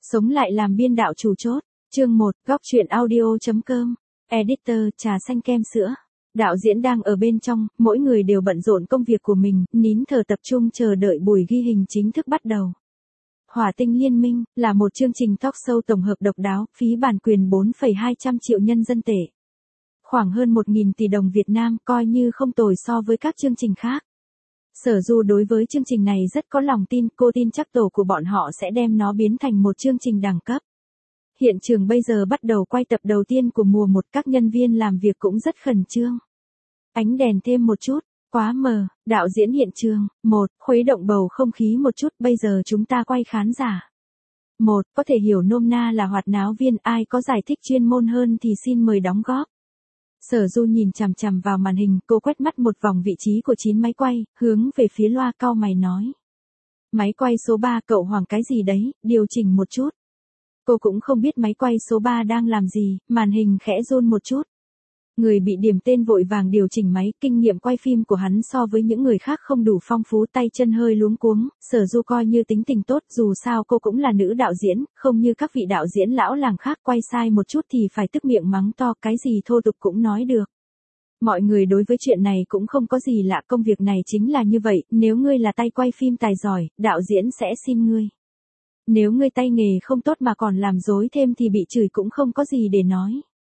Sống lại làm biên đạo chủ chốt. Chương 1, góc truyện audio.com. Editor, trà xanh kem sữa. Đạo diễn đang ở bên trong, mỗi người đều bận rộn công việc của mình, nín thở tập trung chờ đợi buổi ghi hình chính thức bắt đầu. Hỏa tinh liên minh, là một chương trình talk show tổng hợp độc đáo, phí bản quyền 4,200 triệu nhân dân tệ. Khoảng hơn 1.000 tỷ đồng Việt Nam, coi như không tồi so với các chương trình khác. Sở Du đối với chương trình này rất có lòng tin, cô tin chắc tổ của bọn họ sẽ đem nó biến thành một chương trình đẳng cấp. Hiện trường bây giờ bắt đầu quay tập đầu tiên của mùa 1, các nhân viên làm việc cũng rất khẩn trương. Ánh đèn thêm một chút, quá mờ, đạo diễn hiện trường, 1, khuấy động bầu không khí một chút, bây giờ chúng ta quay khán giả. 1, có thể hiểu nôm na là hoạt náo viên, ai có giải thích chuyên môn hơn thì xin mời đóng góp. Sở Du nhìn chằm chằm vào màn hình, cô quét mắt một vòng vị trí của 9 máy quay, hướng về phía loa cau mày nói. Máy quay số 3, cậu hoảng cái gì đấy, điều chỉnh một chút. Cô cũng không biết máy quay số 3 đang làm gì, màn hình khẽ run một chút. Người bị điểm tên vội vàng điều chỉnh máy, kinh nghiệm quay phim của hắn so với những người khác không đủ phong phú, tay chân hơi luống cuống. Sở Du coi như tính tình tốt, dù sao cô cũng là nữ đạo diễn, không như các vị đạo diễn lão làng khác quay sai một chút thì phải tức miệng mắng to, cái gì thô tục cũng nói được. Mọi người đối với chuyện này cũng không có gì lạ, công việc này chính là như vậy, nếu ngươi là tay quay phim tài giỏi, đạo diễn sẽ xin ngươi. Nếu ngươi tay nghề không tốt mà còn làm dối thêm thì bị chửi cũng không có gì để nói.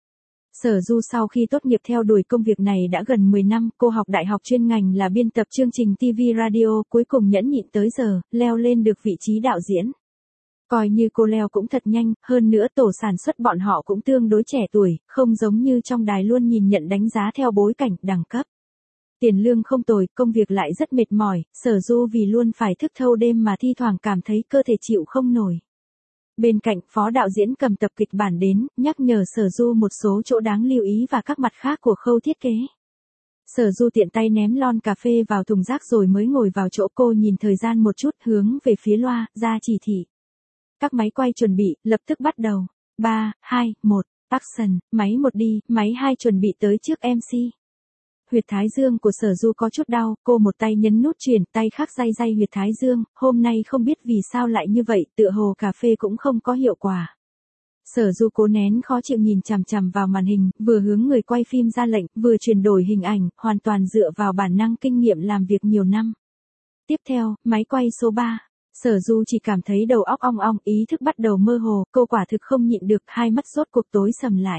Sở Du sau khi tốt nghiệp theo đuổi công việc này đã gần 10 năm, cô học đại học chuyên ngành là biên tập chương trình TV radio, cuối cùng nhẫn nhịn tới giờ, leo lên được vị trí đạo diễn. Coi như cô leo cũng thật nhanh, hơn nữa tổ sản xuất bọn họ cũng tương đối trẻ tuổi, không giống như trong đài luôn nhìn nhận đánh giá theo bối cảnh, đẳng cấp. Tiền lương không tồi, công việc lại rất mệt mỏi, Sở Du vì luôn phải thức thâu đêm mà thi thoảng cảm thấy cơ thể chịu không nổi. Bên cạnh, phó đạo diễn cầm tập kịch bản đến, nhắc nhở Sở Du một số chỗ đáng lưu ý và các mặt khác của khâu thiết kế. Sở Du tiện tay ném lon cà phê vào thùng rác rồi mới ngồi vào chỗ, cô nhìn thời gian một chút, hướng về phía loa, ra chỉ thị. Các máy quay chuẩn bị, lập tức bắt đầu. 3, 2, 1, action, máy 1 đi, máy 2 chuẩn bị tới trước MC. Huyệt thái dương của Sở Du có chút đau, cô một tay nhấn nút chuyển, tay khác day day huyệt thái dương, hôm nay không biết vì sao lại như vậy, tựa hồ cà phê cũng không có hiệu quả. Sở Du cố nén khó chịu nhìn chằm chằm vào màn hình, vừa hướng người quay phim ra lệnh, vừa chuyển đổi hình ảnh, hoàn toàn dựa vào bản năng kinh nghiệm làm việc nhiều năm. Tiếp theo, máy quay số 3. Sở Du chỉ cảm thấy đầu óc ong ong, ý thức bắt đầu mơ hồ, cô quả thực không nhịn được, hai mắt rốt cuộc tối sầm lại.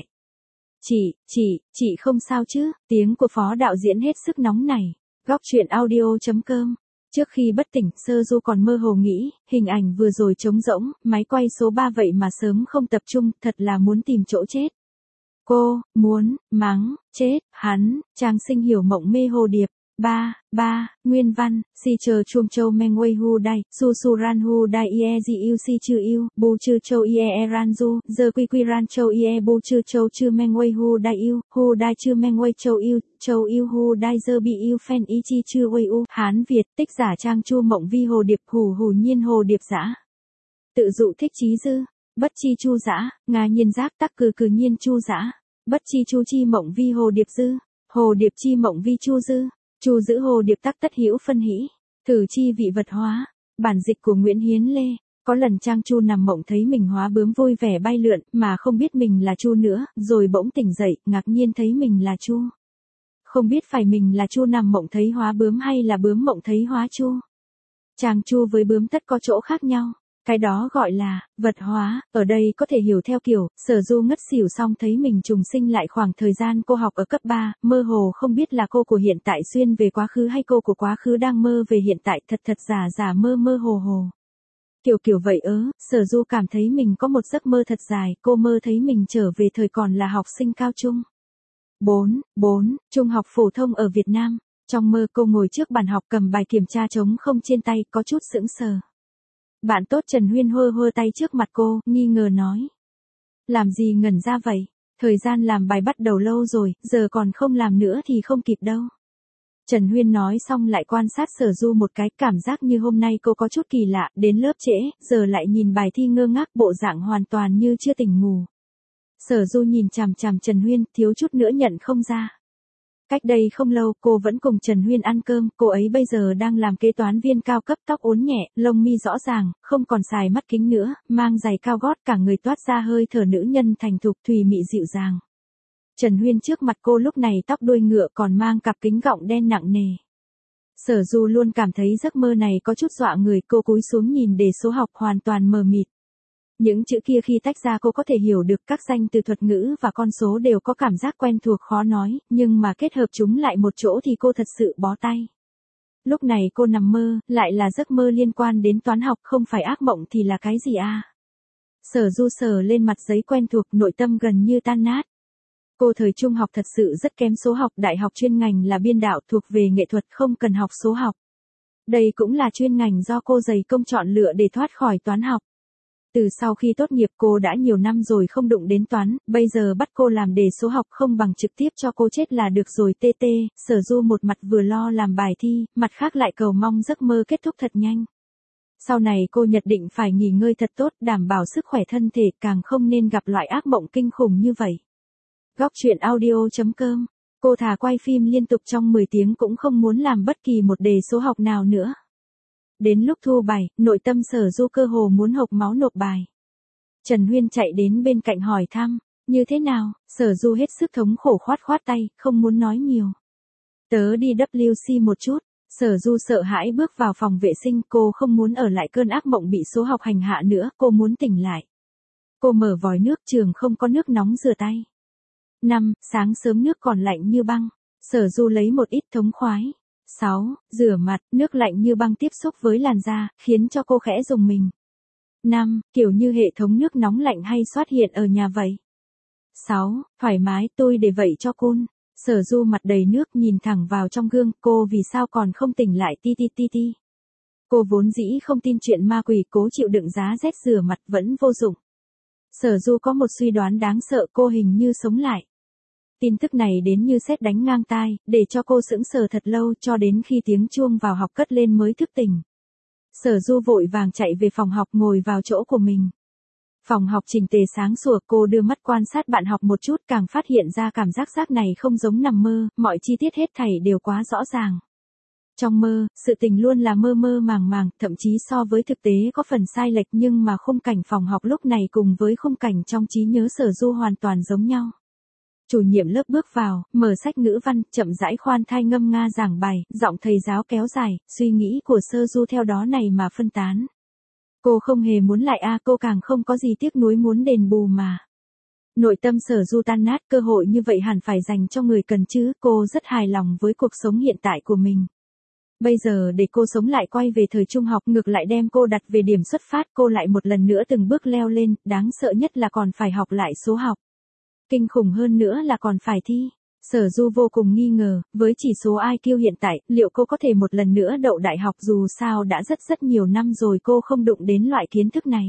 Chị không sao chứ, tiếng của phó đạo diễn hết sức nóng này. Góc truyện audio.com. Trước khi bất tỉnh, Sở Du còn mơ hồ nghĩ, hình ảnh vừa rồi trống rỗng, máy quay số 3 vậy mà sớm không tập trung, thật là muốn tìm chỗ chết. Cô, muốn, mắng, chết, hắn, chàng sinh hiểu mộng mê hồ điệp. 3. Nguyên văn, si chờ chuông châu meng wei hu dai, su su ran hu dai ie ji yêu si chư yêu, bu chư châu ie ran du, giờ quy ran châu ie bu chư châu chư meng wei hu dai chư meng wei châu yêu hu dai giờ bị yêu phen ý chi chư wei u, Hán Việt, tích giả trang chu mộng vi hồ điệp, hủ nhiên hồ điệp dã. Tự dụ thích trí dư, bất chi chu dã, ngà nhiên giác tắc cừ nhiên chu dã, bất chi chu chi mộng vi hồ điệp dư, hồ điệp chi mộng vi chu dư. Chu giữ hồ điệp tắc tất hữu phân hĩ, thử chi vị vật hóa. Bản dịch của Nguyễn Hiến Lê. Có lần Trang Chu nằm mộng thấy mình hóa bướm vui vẻ bay lượn, mà không biết mình là Chu nữa, rồi bỗng tỉnh dậy, ngạc nhiên thấy mình là Chu. Không biết phải mình là Chu nằm mộng thấy hóa bướm hay là bướm mộng thấy hóa Chu. Trang Chu với bướm tất có chỗ khác nhau. Cái đó gọi là vật hóa, ở đây có thể hiểu theo kiểu, Sở Du ngất xỉu xong thấy mình trùng sinh lại khoảng thời gian cô học ở cấp 3, mơ hồ không biết là cô của hiện tại xuyên về quá khứ hay cô của quá khứ đang mơ về hiện tại, thật giả mơ hồ. Kiểu vậy Sở Du cảm thấy mình có một giấc mơ thật dài, cô mơ thấy mình trở về thời còn là học sinh cao trung. 4. Trung học phổ thông ở Việt Nam. Trong mơ cô ngồi trước bàn học cầm bài kiểm tra trống không trên tay, có chút sững sờ. Bạn tốt Trần Huyên hơ tay trước mặt cô, nghi ngờ nói. Làm gì ngẩn ra vậy? Thời gian làm bài bắt đầu lâu rồi, giờ còn không làm nữa thì không kịp đâu. Trần Huyên nói xong lại quan sát Sở Du một cái, cảm giác như hôm nay cô có chút kỳ lạ, đến lớp trễ, giờ lại nhìn bài thi ngơ ngác, bộ dạng hoàn toàn như chưa tỉnh ngủ. Sở Du nhìn chằm chằm Trần Huyên, thiếu chút nữa nhận không ra. Cách đây không lâu cô vẫn cùng Trần Huyên ăn cơm, cô ấy bây giờ đang làm kế toán viên cao cấp, tóc uốn nhẹ, lông mi rõ ràng, không còn xài mắt kính nữa, mang giày cao gót, cả người toát ra hơi thở nữ nhân thành thục thùy mị dịu dàng. Trần Huyên trước mặt cô lúc này tóc đuôi ngựa còn mang cặp kính gọng đen nặng nề. Sở Du luôn cảm thấy giấc mơ này có chút dọa người, cô cúi xuống nhìn đề số học hoàn toàn mờ mịt. Những chữ kia khi tách ra cô có thể hiểu được, các danh từ thuật ngữ và con số đều có cảm giác quen thuộc khó nói, nhưng mà kết hợp chúng lại một chỗ thì cô thật sự bó tay. Lúc này cô nằm mơ, lại là giấc mơ liên quan đến toán học, không phải ác mộng thì là cái gì à? Sở Du sờ lên mặt giấy quen thuộc, nội tâm gần như tan nát. Cô thời trung học thật sự rất kém số học, đại học chuyên ngành là biên đạo thuộc về nghệ thuật, không cần học số học. Đây cũng là chuyên ngành do cô dày công chọn lựa để thoát khỏi toán học. Từ sau khi tốt nghiệp cô đã nhiều năm rồi không đụng đến toán, bây giờ bắt cô làm đề số học không bằng trực tiếp cho cô chết là được rồi. Sở Du một mặt vừa lo làm bài thi, mặt khác lại cầu mong giấc mơ kết thúc thật nhanh. Sau này cô nhất định phải nghỉ ngơi thật tốt, đảm bảo sức khỏe thân thể, càng không nên gặp loại ác mộng kinh khủng như vậy. Góc truyện audio.com. Cô thà quay phim liên tục trong 10 tiếng cũng không muốn làm bất kỳ một đề số học nào nữa. Đến lúc thu bài, nội tâm Sở Du cơ hồ muốn hộc máu nộp bài. Trần Huyên chạy đến bên cạnh hỏi thăm, như thế nào? Sở Du hết sức thống khổ khoát khoát tay, không muốn nói nhiều. Tớ đi WC một chút. Sở Du sợ hãi bước vào phòng vệ sinh, cô không muốn ở lại cơn ác mộng bị số học hành hạ nữa, cô muốn tỉnh lại. Cô mở vòi nước, trường không có nước nóng rửa tay. Sáng sớm nước còn lạnh như băng. Sở Du lấy một ít thống khoái. 6. Rửa mặt, nước lạnh như băng tiếp xúc với làn da, khiến cho cô khẽ rùng mình. 5. Kiểu như hệ thống nước nóng lạnh hay xuất hiện ở nhà vậy. 6. Thoải mái, tôi để vậy cho cun. Sở Du mặt đầy nước nhìn thẳng vào trong gương, cô vì sao còn không tỉnh lại ti. Cô vốn dĩ không tin chuyện ma quỷ, cố chịu đựng giá rét rửa mặt vẫn vô dụng. Sở Du có một suy đoán đáng sợ, cô hình như sống lại. Tin tức này đến như sét đánh ngang tai, để cho cô sững sờ thật lâu, cho đến khi tiếng chuông vào học cất lên mới thức tỉnh. Sở Du vội vàng chạy về phòng học, ngồi vào chỗ của mình. Phòng học chỉnh tề sáng sủa, cô đưa mắt quan sát bạn học một chút, càng phát hiện ra cảm giác này không giống nằm mơ, mọi chi tiết hết thảy đều quá rõ ràng. Trong mơ, sự tình luôn là mơ mơ màng, thậm chí so với thực tế có phần sai lệch, nhưng mà khung cảnh phòng học lúc này cùng với khung cảnh trong trí nhớ Sở Du hoàn toàn giống nhau. Chủ nhiệm lớp bước vào, mở sách ngữ văn, chậm rãi khoan thai ngâm nga giảng bài, giọng thầy giáo kéo dài, suy nghĩ của Sở Du theo đó này mà phân tán. Cô không hề muốn lại cô càng không có gì tiếc nuối muốn đền bù mà. Nội tâm Sở Du tan nát, cơ hội như vậy hẳn phải dành cho người cần chứ, cô rất hài lòng với cuộc sống hiện tại của mình. Bây giờ để cô sống lại, quay về thời trung học, ngược lại đem cô đặt về điểm xuất phát, cô lại một lần nữa từng bước leo lên, đáng sợ nhất là còn phải học lại số học. Kinh khủng hơn nữa là còn phải thi. Sở Du vô cùng nghi ngờ, với chỉ số IQ hiện tại, liệu cô có thể một lần nữa đậu đại học, dù sao đã rất nhiều năm rồi cô không đụng đến loại kiến thức này.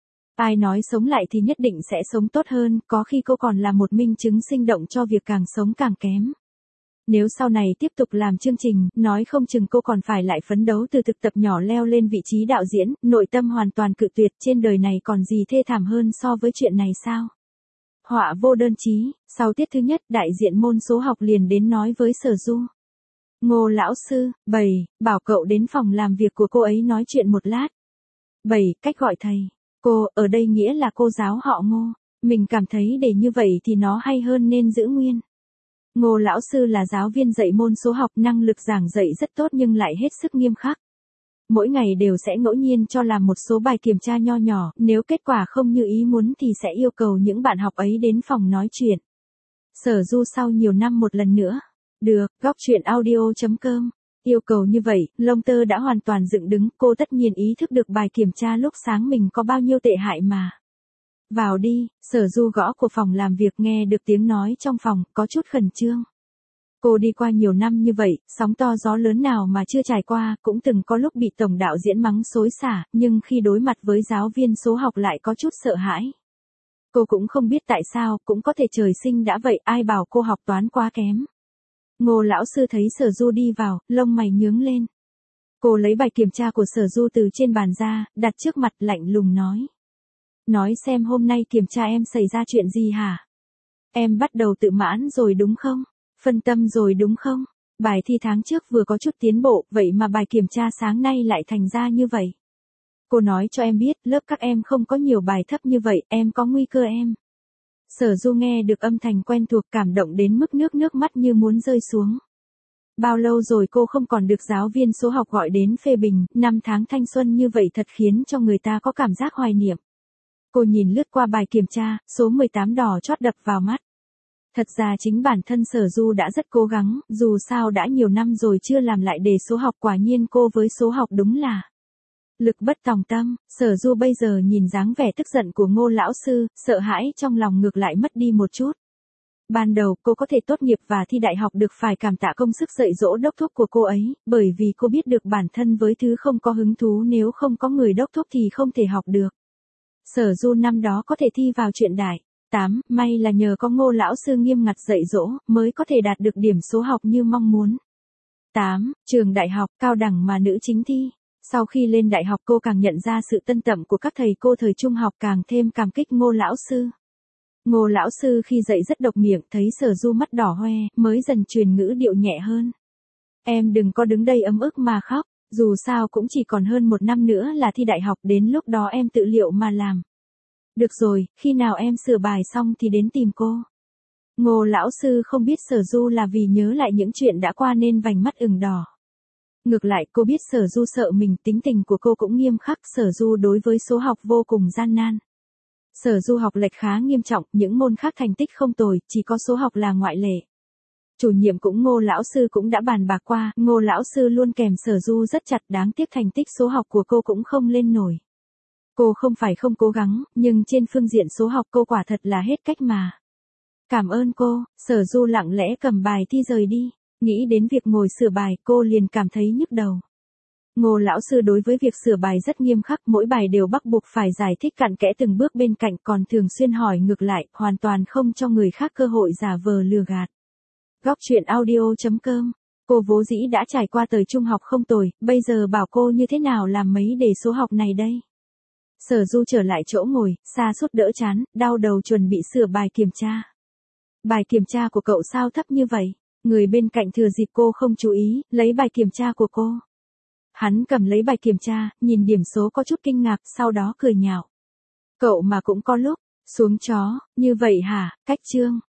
Ai nói sống lại thì nhất định sẽ sống tốt hơn, có khi cô còn là một minh chứng sinh động cho việc càng sống càng kém. Nếu sau này tiếp tục làm chương trình, nói không chừng cô còn phải lại phấn đấu từ thực tập nhỏ leo lên vị trí đạo diễn, nội tâm hoàn toàn cự tuyệt, trên đời này còn gì thê thảm hơn so với chuyện này sao? Họa vô đơn chí, sau tiết thứ nhất, đại diện môn số học liền đến nói với Sở Du. Ngô lão sư, bảo cậu đến phòng làm việc của cô ấy nói chuyện một lát. Cách gọi thầy. Cô, ở đây nghĩa là cô giáo họ Ngô. Mình cảm thấy để như vậy thì nó hay hơn nên giữ nguyên. Ngô lão sư là giáo viên dạy môn số học, năng lực giảng dạy rất tốt nhưng lại hết sức nghiêm khắc. Mỗi ngày đều sẽ ngẫu nhiên cho làm một số bài kiểm tra nho nhỏ, nếu kết quả không như ý muốn thì sẽ yêu cầu những bạn học ấy đến phòng nói chuyện. Sở Du sau nhiều năm một lần nữa. Được, góc truyện audio.com. Yêu cầu như vậy, lông tơ đã hoàn toàn dựng đứng, cô tất nhiên ý thức được bài kiểm tra lúc sáng mình có bao nhiêu tệ hại mà. Vào đi, Sở Du gõ của phòng làm việc, nghe được tiếng nói trong phòng, có chút khẩn trương. Cô đi qua nhiều năm như vậy, sóng to gió lớn nào mà chưa trải qua, cũng từng có lúc bị tổng đạo diễn mắng xối xả, nhưng khi đối mặt với giáo viên số học lại có chút sợ hãi. Cô cũng không biết tại sao, cũng có thể trời sinh đã vậy, ai bảo cô học toán quá kém. Ngô lão sư thấy Sở Du đi vào, lông mày nhướng lên. Cô lấy bài kiểm tra của Sở Du từ trên bàn ra, đặt trước mặt, lạnh lùng nói. Nói xem hôm nay kiểm tra em xảy ra chuyện gì hả? Em bắt đầu tự mãn rồi đúng không? Phân tâm rồi đúng không? Bài thi tháng trước vừa có chút tiến bộ, vậy mà bài kiểm tra sáng nay lại thành ra như vậy. Cô nói cho em biết, lớp các em không có nhiều bài thấp như vậy, em có nguy cơ em. Sở Du nghe được âm thanh quen thuộc cảm động đến mức nước mắt như muốn rơi xuống. Bao lâu rồi cô không còn được giáo viên số học gọi đến phê bình, năm tháng thanh xuân như vậy thật khiến cho người ta có cảm giác hoài niệm. Cô nhìn lướt qua bài kiểm tra, số 18 đỏ chót đập vào mắt. Thật ra chính bản thân Sở Du đã rất cố gắng, dù sao đã nhiều năm rồi chưa làm lại đề số học, quả nhiên cô với số học đúng là lực bất tòng tâm. Sở Du bây giờ nhìn dáng vẻ tức giận của Ngô lão sư, sợ hãi trong lòng ngược lại mất đi một chút. Ban đầu cô có thể tốt nghiệp và thi đại học được phải cảm tạ công sức dạy dỗ đốc thúc của cô ấy, bởi vì cô biết được bản thân với thứ không có hứng thú, nếu không có người đốc thúc thì không thể học được. Sở Du năm đó có thể thi vào truyện đại 8, may là nhờ có Ngô lão sư nghiêm ngặt dạy dỗ, mới có thể đạt được điểm số học như mong muốn. 8. Trường đại học, cao đẳng mà nữ chính thi. Sau khi lên đại học cô càng nhận ra sự tân tẩm của các thầy cô thời trung học, càng thêm cảm kích Ngô lão sư. Ngô lão sư khi dạy rất độc miệng, thấy Sở Du mắt đỏ hoe, mới dần truyền ngữ điệu nhẹ hơn. Em đừng có đứng đây ấm ức mà khóc, dù sao cũng chỉ còn hơn một năm nữa là thi đại học, đến lúc đó em tự liệu mà làm. Được rồi, khi nào em sửa bài xong thì đến tìm cô. Ngô lão sư không biết Sở Du là vì nhớ lại những chuyện đã qua nên vành mắt ửng đỏ. Ngược lại cô biết Sở Du sợ mình, tính tình của cô cũng nghiêm khắc, Sở Du đối với số học vô cùng gian nan. Sở Du học lệch khá nghiêm trọng, những môn khác thành tích không tồi, chỉ có số học là ngoại lệ. Chủ nhiệm cũng Ngô lão sư cũng đã bàn bạc qua, Ngô lão sư luôn kèm Sở Du rất chặt, đáng tiếc thành tích số học của cô cũng không lên nổi. Cô không phải không cố gắng, nhưng trên phương diện số học cô quả thật là hết cách mà. Cảm ơn cô. Sở Du lặng lẽ cầm bài thi rời đi. Nghĩ đến việc ngồi sửa bài, cô liền cảm thấy nhức đầu. Ngô lão sư đối với việc sửa bài rất nghiêm khắc, mỗi bài đều bắt buộc phải giải thích cặn kẽ từng bước bên cạnh, còn thường xuyên hỏi ngược lại, hoàn toàn không cho người khác cơ hội giả vờ lừa gạt. Góc truyện audio.com. Cô vốn dĩ đã trải qua thời trung học không tồi, bây giờ bảo cô như thế nào làm mấy đề số học này đây? Sở Du trở lại chỗ ngồi, sa sút đỡ chán, đau đầu chuẩn bị sửa bài kiểm tra. Bài kiểm tra của cậu sao thấp như vậy? Người bên cạnh thừa dịp cô không chú ý, lấy bài kiểm tra của cô. Hắn cầm lấy bài kiểm tra, nhìn điểm số có chút kinh ngạc, sau đó cười nhạo. Cậu mà cũng có lúc xuống chó, như vậy hả? Cách chương.